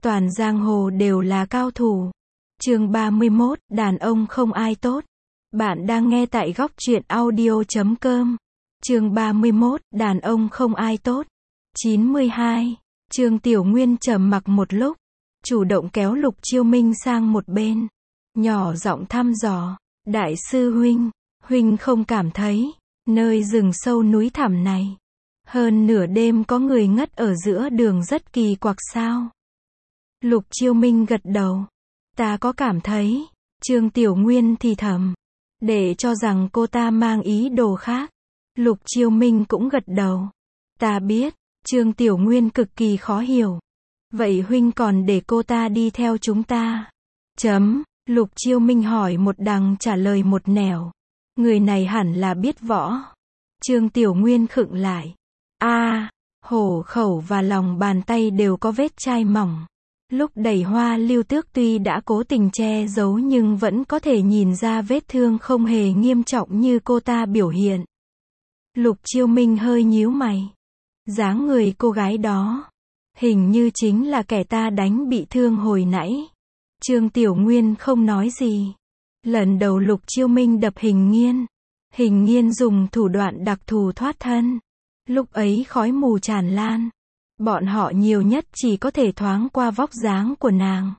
Toàn giang hồ đều là cao thủ. Chương 31, đàn ông không ai tốt. Bạn đang nghe tại góc truyện audio.com. Chương 31, đàn ông không ai tốt. 92. Trương Tiểu Nguyên trầm mặc một lúc, chủ động kéo Lục Chiêu Minh sang một bên, nhỏ giọng thăm dò, đại sư huynh không cảm thấy, nơi rừng sâu núi thẳm này, hơn nửa đêm có người ngất ở giữa đường rất kỳ quặc sao? Lục Chiêu Minh gật đầu, ta có cảm thấy, Trương Tiểu Nguyên thì thầm, để cho rằng cô ta mang ý đồ khác. Lục Chiêu Minh cũng gật đầu, ta biết. Trương Tiểu Nguyên cực kỳ khó hiểu. Vậy huynh còn để cô ta đi theo chúng ta? Lục Chiêu Minh hỏi một đằng trả lời một nẻo. Người này hẳn là biết võ. Trương Tiểu Nguyên khựng lại. Hổ khẩu và lòng bàn tay đều có vết chai mỏng. Lúc đẩy Hoa Lưu Tước tuy đã cố tình che giấu nhưng vẫn có thể nhìn ra vết thương không hề nghiêm trọng như cô ta biểu hiện. Lục Chiêu Minh hơi nhíu mày. Dáng người cô gái đó, hình như chính là kẻ ta đánh bị thương hồi nãy. Trương Tiểu Nguyên không nói gì. Lần đầu Lục Chiêu Minh đập Hình Nghiên dùng thủ đoạn đặc thù thoát thân. Lúc ấy khói mù tràn lan. Bọn họ nhiều nhất chỉ có thể thoáng qua vóc dáng của nàng.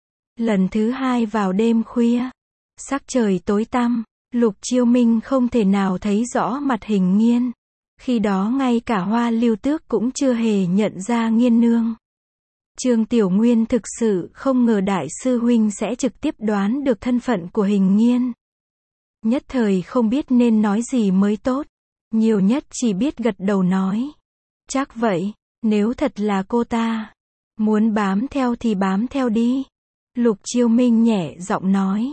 Lần thứ hai vào đêm khuya, sắc trời tối tăm, Lục Chiêu Minh không thể nào thấy rõ mặt Hình Nghiên. Khi đó ngay cả Hoa Lưu Tước cũng chưa hề nhận ra Nghiên nương. Trương Tiểu Nguyên thực sự không ngờ đại sư huynh sẽ trực tiếp đoán được thân phận của Hình Nghiên. Nhất thời không biết nên nói gì mới tốt, nhiều nhất chỉ biết gật đầu nói. Chắc vậy, nếu thật là cô ta, muốn bám theo thì bám theo đi. Lục Chiêu Minh nhẹ giọng nói.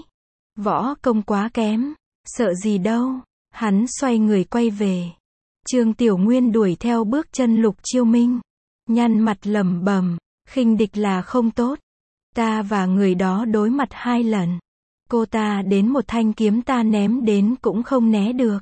Võ công quá kém, sợ gì đâu. Hắn xoay người quay về. Trương Tiểu Nguyên đuổi theo bước chân Lục Chiêu Minh, nhăn mặt lẩm bẩm, khinh địch là không tốt. Ta và người đó đối mặt 2 lần. Cô ta đến một thanh kiếm ta ném đến cũng không né được.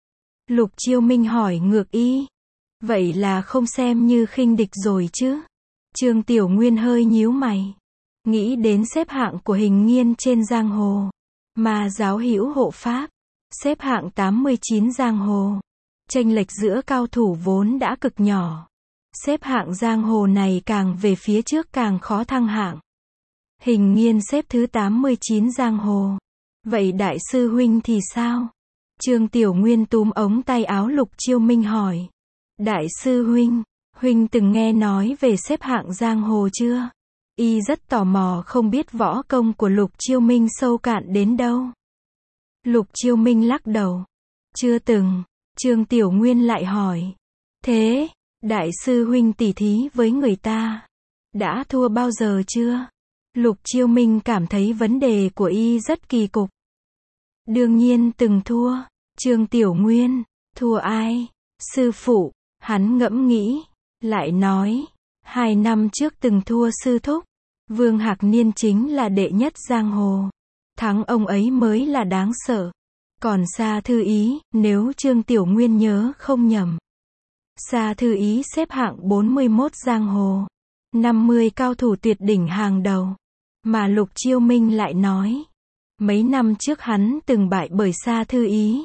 Lục Chiêu Minh hỏi ngược y. Vậy là không xem như khinh địch rồi chứ? Trương Tiểu Nguyên hơi nhíu mày. Nghĩ đến xếp hạng của Hình Nghiên trên giang hồ. Ma giáo hữu hộ pháp. Xếp hạng 89 giang hồ. Chênh lệch giữa cao thủ vốn đã cực nhỏ. Xếp hạng giang hồ này càng về phía trước càng khó thăng hạng. Hình Nghiên xếp thứ 89 giang hồ. Vậy đại sư huynh thì sao? Trương Tiểu Nguyên túm ống tay áo Lục Chiêu Minh hỏi. Đại sư huynh từng nghe nói về xếp hạng giang hồ chưa? Y rất tò mò không biết võ công của Lục Chiêu Minh sâu cạn đến đâu. Lục Chiêu Minh lắc đầu. Chưa từng. Trương Tiểu Nguyên lại hỏi. Thế, đại sư huynh tỉ thí với người ta, đã thua bao giờ chưa? Lục Chiêu Minh cảm thấy vấn đề của y rất kỳ cục. Đương nhiên từng thua. Trương Tiểu Nguyên, thua ai? Sư phụ, hắn ngẫm nghĩ, lại nói, 2 năm trước từng thua sư thúc. Vương Hạc Niên chính là đệ nhất giang hồ. Thắng ông ấy mới là đáng sợ. Còn Sa Thư Ý, nếu Trương Tiểu Nguyên nhớ không nhầm, Sa Thư Ý xếp hạng 41 giang hồ, 50 cao thủ tuyệt đỉnh hàng đầu. Mà Lục Chiêu Minh lại nói, mấy năm trước hắn từng bại bởi Sa Thư Ý.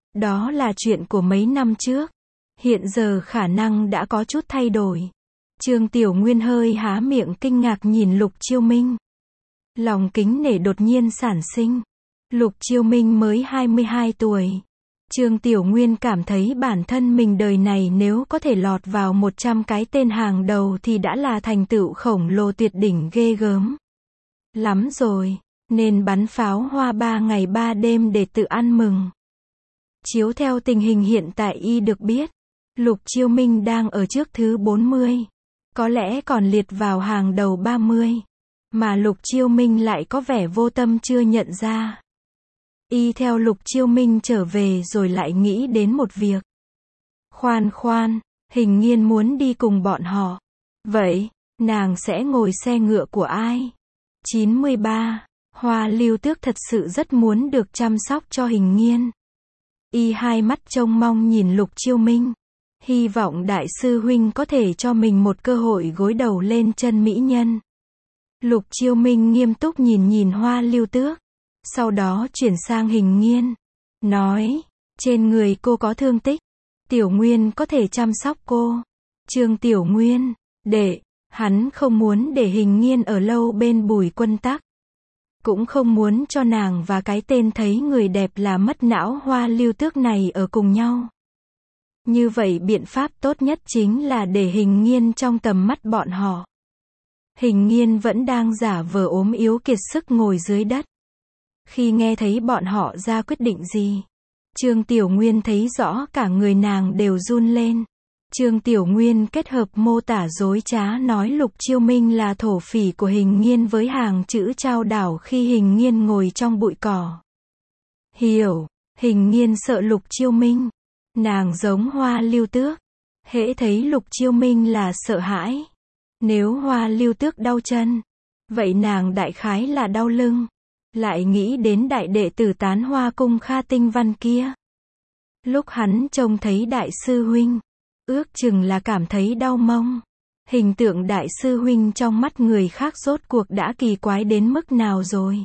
Đó là chuyện của mấy năm trước. Hiện giờ khả năng đã có chút thay đổi. Trương Tiểu Nguyên hơi há miệng kinh ngạc nhìn Lục Chiêu Minh. Lòng kính nể đột nhiên sản sinh. Lục Chiêu Minh mới 22 tuổi. Trương Tiểu Nguyên cảm thấy bản thân mình đời này nếu có thể lọt vào 100 cái tên hàng đầu thì đã là thành tựu khổng lồ tuyệt đỉnh ghê gớm lắm rồi, nên bắn pháo hoa 3 ngày 3 đêm để tự ăn mừng. Chiếu theo tình hình hiện tại y được biết, Lục Chiêu Minh đang ở trước thứ 40, có lẽ còn liệt vào hàng đầu 30, mà Lục Chiêu Minh lại có vẻ vô tâm chưa nhận ra. Y theo Lục Chiêu Minh trở về rồi lại nghĩ đến một việc. Khoan, Hình Nghiên muốn đi cùng bọn họ. Vậy, nàng sẽ ngồi xe ngựa của ai? 93. Hoa Lưu Tước thật sự rất muốn được chăm sóc cho Hình Nghiên. Y hai mắt trông mong nhìn Lục Chiêu Minh. Hy vọng đại sư huynh có thể cho mình một cơ hội gối đầu lên chân mỹ nhân. Lục Chiêu Minh nghiêm túc nhìn nhìn Hoa Lưu Tước. Sau đó chuyển sang Hình Nghiên. Nói, trên người cô có thương tích. Tiểu Nguyên có thể chăm sóc cô. Trương Tiểu Nguyên, hắn không muốn để Hình Nghiên ở lâu bên Bùi Quân Tắc. Cũng không muốn cho nàng và cái tên thấy người đẹp là mất não Hoa Lưu Tước này ở cùng nhau. Như vậy biện pháp tốt nhất chính là để Hình Nghiên trong tầm mắt bọn họ. Hình Nghiên vẫn đang giả vờ ốm yếu kiệt sức ngồi dưới đất. Khi nghe thấy bọn họ ra quyết định gì, Trương Tiểu Nguyên thấy rõ cả người nàng đều run lên. Trương Tiểu Nguyên kết hợp mô tả dối trá nói Lục Chiêu Minh là thổ phỉ của Hình Nghiên với hàng chữ trao đảo khi Hình Nghiên ngồi trong bụi cỏ. Hiểu, Hình Nghiên sợ Lục Chiêu Minh. Nàng giống Hoa Lưu Tước. Hễ thấy Lục Chiêu Minh là sợ hãi. Nếu Hoa Lưu Tước đau chân, vậy nàng đại khái là đau lưng. Lại nghĩ đến đại đệ tử Tán Hoa Cung Kha Tinh Văn kia. Lúc hắn trông thấy đại sư huynh, ước chừng là cảm thấy đau mông. Hình tượng đại sư huynh trong mắt người khác rốt cuộc đã kỳ quái đến mức nào rồi.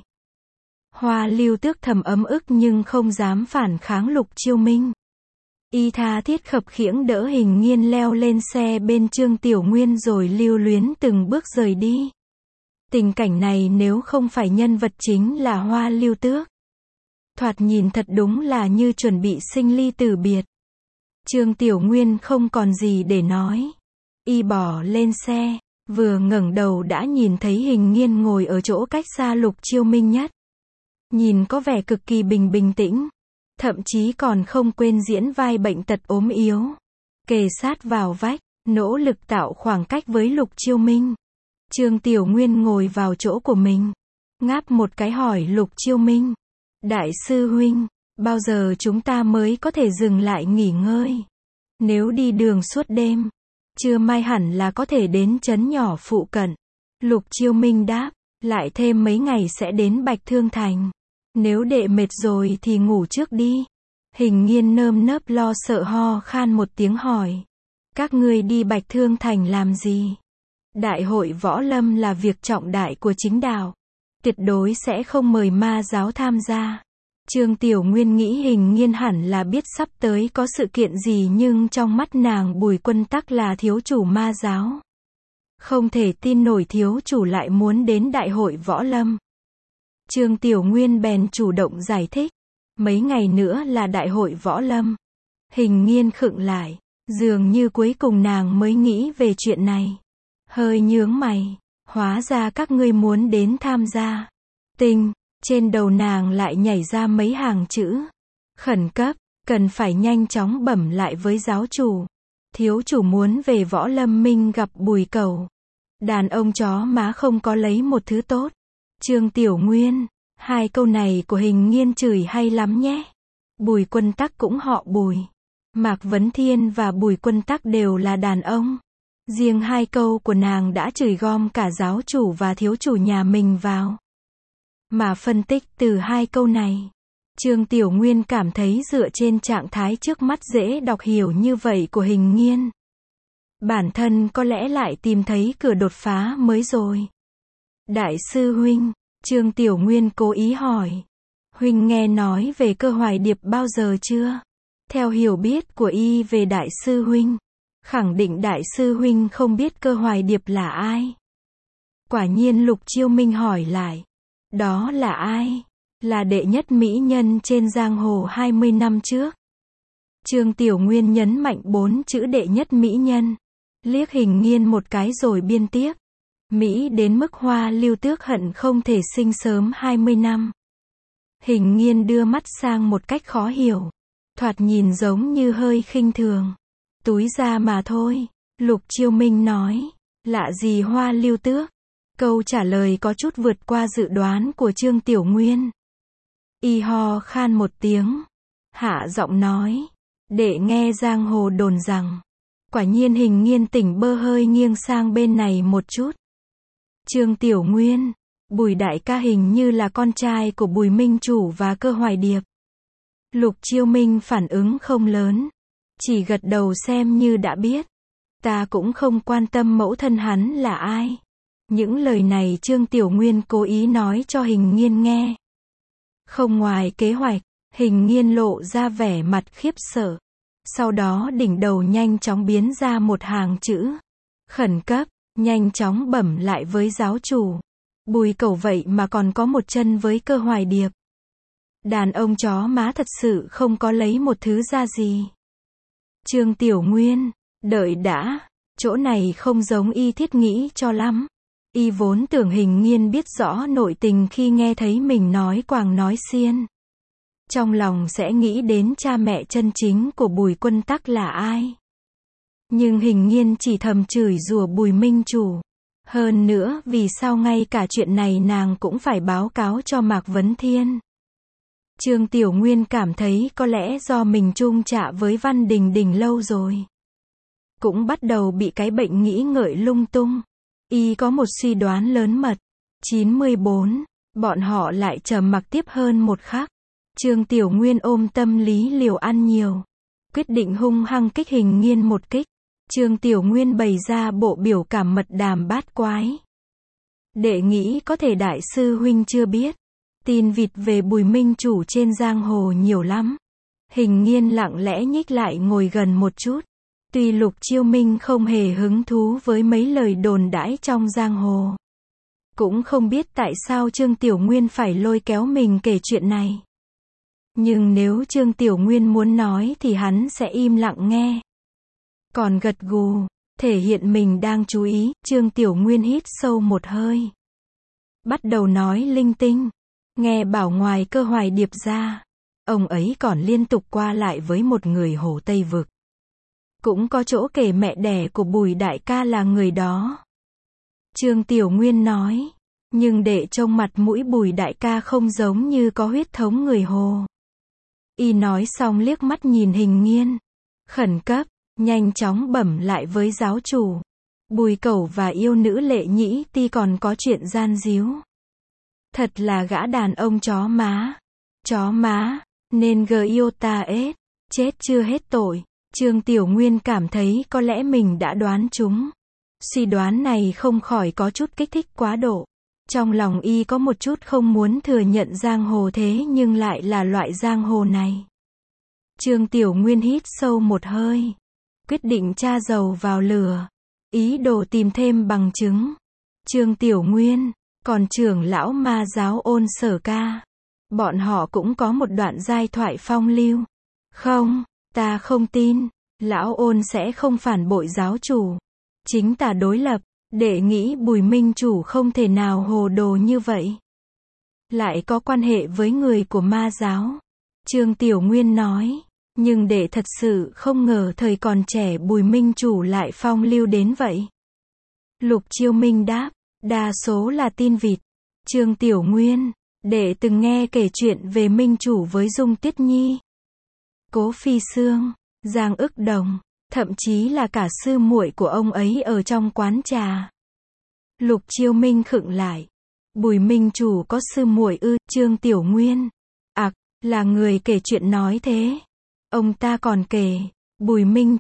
Hoa Lưu Tước thầm ấm ức nhưng không dám phản kháng Lục Chiêu Minh. Y tha thiết khập khiễng đỡ Hình Nghiên leo lên xe bên Trương Tiểu Nguyên rồi lưu luyến từng bước rời đi. Tình cảnh này nếu không phải nhân vật chính là Hoa Lưu Tước, thoạt nhìn thật đúng là như chuẩn bị sinh ly tử biệt. Trương Tiểu Nguyên không còn gì để nói. Y bỏ lên xe, vừa ngẩng đầu đã nhìn thấy Hình Nghiên ngồi ở chỗ cách xa Lục Chiêu Minh nhất. Nhìn có vẻ cực kỳ bình tĩnh. Thậm chí còn không quên diễn vai bệnh tật ốm yếu. Kề sát vào vách, nỗ lực tạo khoảng cách với Lục Chiêu Minh. Trương Tiểu Nguyên ngồi vào chỗ của mình. Ngáp một cái hỏi Lục Chiêu Minh. Đại sư huynh, bao giờ chúng ta mới có thể dừng lại nghỉ ngơi? Nếu đi đường suốt đêm, trưa mai hẳn là có thể đến trấn nhỏ phụ cận. Lục Chiêu Minh đáp, lại thêm mấy ngày sẽ đến Bạch Thương Thành. Nếu đệ mệt rồi thì ngủ trước đi. Hình Nghiên nơm nớp lo sợ ho khan một tiếng hỏi. Các ngươi đi Bạch Thương Thành làm gì? Đại hội võ lâm là việc trọng đại của chính đạo. Tuyệt đối sẽ không mời ma giáo tham gia. Trương Tiểu Nguyên nghĩ Hình Nghiên hẳn là biết sắp tới có sự kiện gì nhưng trong mắt nàng Bùi Quân Tắc là thiếu chủ ma giáo. Không thể tin nổi thiếu chủ lại muốn đến đại hội võ lâm. Trương Tiểu Nguyên bèn chủ động giải thích. Mấy ngày nữa là đại hội võ lâm. Hình Nghiên khựng lại. Dường như cuối cùng nàng mới nghĩ về chuyện này. Hơi nhướng mày. Hóa ra các ngươi muốn đến tham gia. Trên đầu nàng lại nhảy ra mấy hàng chữ. Khẩn cấp, cần phải nhanh chóng bẩm lại với giáo chủ. Thiếu chủ muốn về võ lâm minh gặp Bùi Cẩu. Đàn ông chó má không có lấy một thứ tốt. Trương Tiểu Nguyên, hai câu này của Hình Nghiên chửi hay lắm nhé. Bùi Quân Tắc cũng họ Bùi. Mạc Vấn Thiên và Bùi Quân Tắc đều là đàn ông. Riêng hai câu của nàng đã chửi gom cả giáo chủ và thiếu chủ nhà mình vào. Mà phân tích từ hai câu này, Trương Tiểu Nguyên cảm thấy dựa trên trạng thái trước mắt dễ đọc hiểu như vậy của Hình Nghiên, bản thân có lẽ lại tìm thấy cửa đột phá mới rồi. Đại sư huynh, Trương Tiểu Nguyên cố ý hỏi. Huynh nghe nói về Cơ Hoài Điệp bao giờ chưa? Theo hiểu biết của y về đại sư huynh, khẳng định đại sư huynh không biết Cơ Hoài Điệp là ai. Quả nhiên Lục Chiêu Minh hỏi lại. Đó là ai? Là đệ nhất mỹ nhân trên giang hồ 20 năm trước. Trương Tiểu Nguyên nhấn mạnh 4 chữ đệ nhất mỹ nhân. Liếc Hình Nghiên một cái rồi biên tiếp. Mỹ đến mức Hoa Lưu Tước hận không thể sinh sớm 20 năm. Hình Nghiên đưa mắt sang một cách khó hiểu. Thoạt nhìn giống như hơi khinh thường. Túi ra mà thôi. Lục Chiêu Minh nói. Lạ gì Hoa Lưu Tước? Câu trả lời có chút vượt qua dự đoán của Trương Tiểu Nguyên. Y ho khan một tiếng. Hạ giọng nói. Đệ nghe giang hồ đồn rằng. Quả nhiên Hình Nghiên tỉnh bơ hơi nghiêng sang bên này một chút. Trương Tiểu Nguyên. Bùi đại ca hình như là con trai của Bùi Minh Chủ và Cơ Hoài Điệp. Lục Chiêu Minh phản ứng không lớn. Chỉ gật đầu xem như đã biết. Ta cũng không quan tâm mẫu thân hắn là ai. Những lời này Trương Tiểu Nguyên cố ý nói cho Hình Nghiên nghe. Không ngoài kế hoạch, Hình Nghiên lộ ra vẻ mặt khiếp sợ. Sau đó đỉnh đầu nhanh chóng biến ra một hàng chữ. Khẩn cấp, nhanh chóng bẩm lại với giáo chủ. Bùi Cẩu vậy mà còn có một chân với Cơ Hoài Điệp. Đàn ông chó má thật sự không có lấy một thứ ra gì. Trương Tiểu Nguyên, đợi đã, chỗ này không giống y thiết nghĩ cho lắm. Y vốn tưởng Hình Nghiên biết rõ nội tình khi nghe thấy mình nói quàng nói xiên. Trong lòng sẽ nghĩ đến cha mẹ chân chính của Bùi Quân Tắc là ai. Nhưng Hình Nghiên chỉ thầm chửi rủa Bùi Minh Chủ. Hơn nữa, vì sao ngay cả chuyện này nàng cũng phải báo cáo cho Mạc Vấn Thiên. Trương Tiểu Nguyên cảm thấy có lẽ do mình chung chạ với Văn Đình Đình lâu rồi. Cũng bắt đầu bị cái bệnh nghĩ ngợi lung tung. Y có một suy đoán lớn mật. 94, bọn họ lại trầm mặc tiếp hơn một khắc. Trương Tiểu Nguyên ôm tâm lý liều ăn nhiều. Quyết định hung hăng kích Hình Nghiên một kích. Trương Tiểu Nguyên bày ra bộ biểu cảm mật đàm bát quái. Đệ nghĩ có thể đại sư huynh chưa biết. Tin vịt về Bùi Minh Chủ trên giang hồ nhiều lắm. Hình Nghiên lặng lẽ nhích lại ngồi gần một chút. Tuy Lục Chiêu Minh không hề hứng thú với mấy lời đồn đãi trong giang hồ. Cũng không biết tại sao Trương Tiểu Nguyên phải lôi kéo mình kể chuyện này. Nhưng nếu Trương Tiểu Nguyên muốn nói thì hắn sẽ im lặng nghe. Còn gật gù, thể hiện mình đang chú ý, Trương Tiểu Nguyên hít sâu một hơi. Bắt đầu nói linh tinh. Nghe bảo ngoài Cơ Hoài Điệp ra, ông ấy còn liên tục qua lại với một người Hồ Tây Vực. Cũng có chỗ kể mẹ đẻ của Bùi đại ca là người đó. Trương Tiểu Nguyên nói, nhưng để trông mặt mũi Bùi đại ca không giống như có huyết thống người Hồ. Y nói xong liếc mắt nhìn Hình Nghiên. Khẩn cấp, nhanh chóng bẩm lại với giáo chủ. Bùi Cẩu và yêu nữ Lệ Nhĩ Ti còn có chuyện gian díu. Thật là gã đàn ông chó má. Chó má, nên yêu ta ết. Chết chưa hết tội. Trương Tiểu Nguyên cảm thấy có lẽ mình đã đoán trúng. Suy đoán này không khỏi có chút kích thích quá độ. Trong lòng y có một chút không muốn thừa nhận giang hồ thế nhưng lại là loại giang hồ này. Trương Tiểu Nguyên hít sâu một hơi. Quyết định tra dầu vào lửa. Ý đồ tìm thêm bằng chứng. Trương Tiểu Nguyên, còn trưởng lão ma giáo Ôn Sở Ca. Bọn họ cũng có một đoạn giai thoại phong lưu. Không, ta không tin. Lão Ôn sẽ không phản bội giáo chủ. Chính tà đối lập. Đệ nghĩ Bùi Minh Chủ không thể nào hồ đồ như vậy. Lại có quan hệ với người của ma giáo. Trương Tiểu Nguyên nói. Nhưng đệ thật sự không ngờ thời còn trẻ Bùi Minh Chủ lại phong lưu đến vậy. Lục Chiêu Minh đáp. Đa số là tin vịt. Trương Tiểu Nguyên, đệ từng nghe kể chuyện về Minh Chủ với Dung Tuyết Nhi, Cố Phi Sương, Giang Ức Đồng, thậm chí là cả sư muội của ông ấy ở trong quán trà. Lục Chiêu Minh khựng lại. Bùi Minh Chủ có sư muội ư? Trương Tiểu Nguyên. Là người kể chuyện nói thế. Ông ta còn kể, Bùi Minh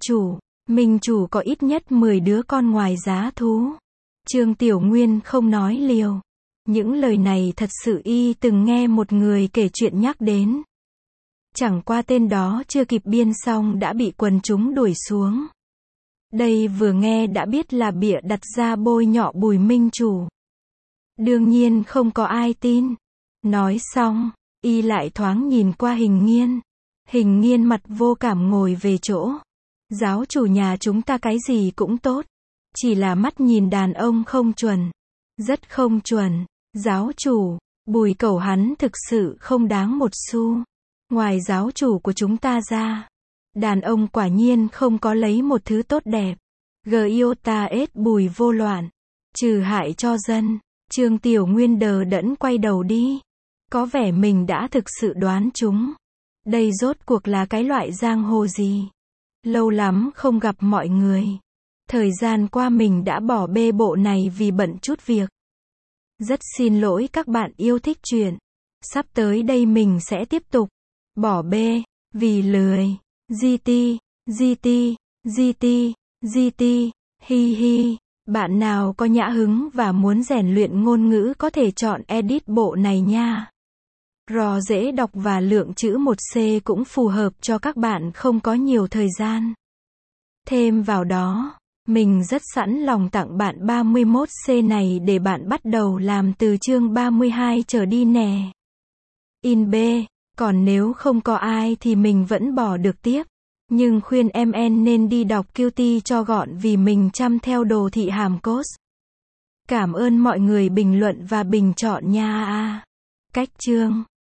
Chủ có ít nhất 10 đứa con ngoài giá thú. Trương Tiểu Nguyên không nói liều. Những lời này thật sự y từng nghe một người kể chuyện nhắc đến. Chẳng qua tên đó chưa kịp biên xong đã bị quần chúng đuổi xuống. Đây vừa nghe đã biết là bịa đặt ra bôi nhọ Bùi Minh Chủ. Đương nhiên không có ai tin. Nói xong, y lại thoáng nhìn qua Hình Nghiên. Hình Nghiên mặt vô cảm ngồi về chỗ. Giáo chủ nhà chúng ta cái gì cũng tốt. Chỉ là mắt nhìn đàn ông không chuẩn. Rất không chuẩn. Giáo chủ, Bùi Cẩu hắn thực sự không đáng một xu. Ngoài giáo chủ của chúng ta ra, đàn ông quả nhiên không có lấy một thứ tốt đẹp. Yêu ta ết Bùi vô loạn. Trừ hại cho dân. Trương Tiểu Nguyên đờ đẫn quay đầu đi. Có vẻ mình đã thực sự đoán chúng. Đây rốt cuộc là cái loại giang hồ gì? Lâu lắm không gặp mọi người. Thời gian qua mình đã bỏ bê bộ này vì bận chút việc. Rất xin lỗi các bạn yêu thích truyện. Sắp tới đây mình sẽ tiếp tục. Bỏ bê, vì lười. GT, hi hi. Bạn nào có nhã hứng và muốn rèn luyện ngôn ngữ có thể chọn edit bộ này nha. RAW dễ đọc và lượng chữ 1C cũng phù hợp cho các bạn không có nhiều thời gian. Thêm vào đó, mình rất sẵn lòng tặng bạn 31C này để bạn bắt đầu làm từ chương 32 trở đi nè. In B, còn nếu không có ai thì mình vẫn bỏ được tiếp. Nhưng khuyên em nên đi đọc Qt cho gọn vì mình chăm theo đồ thị hàm code. Cảm ơn mọi người bình luận và bình chọn nha. Cách chương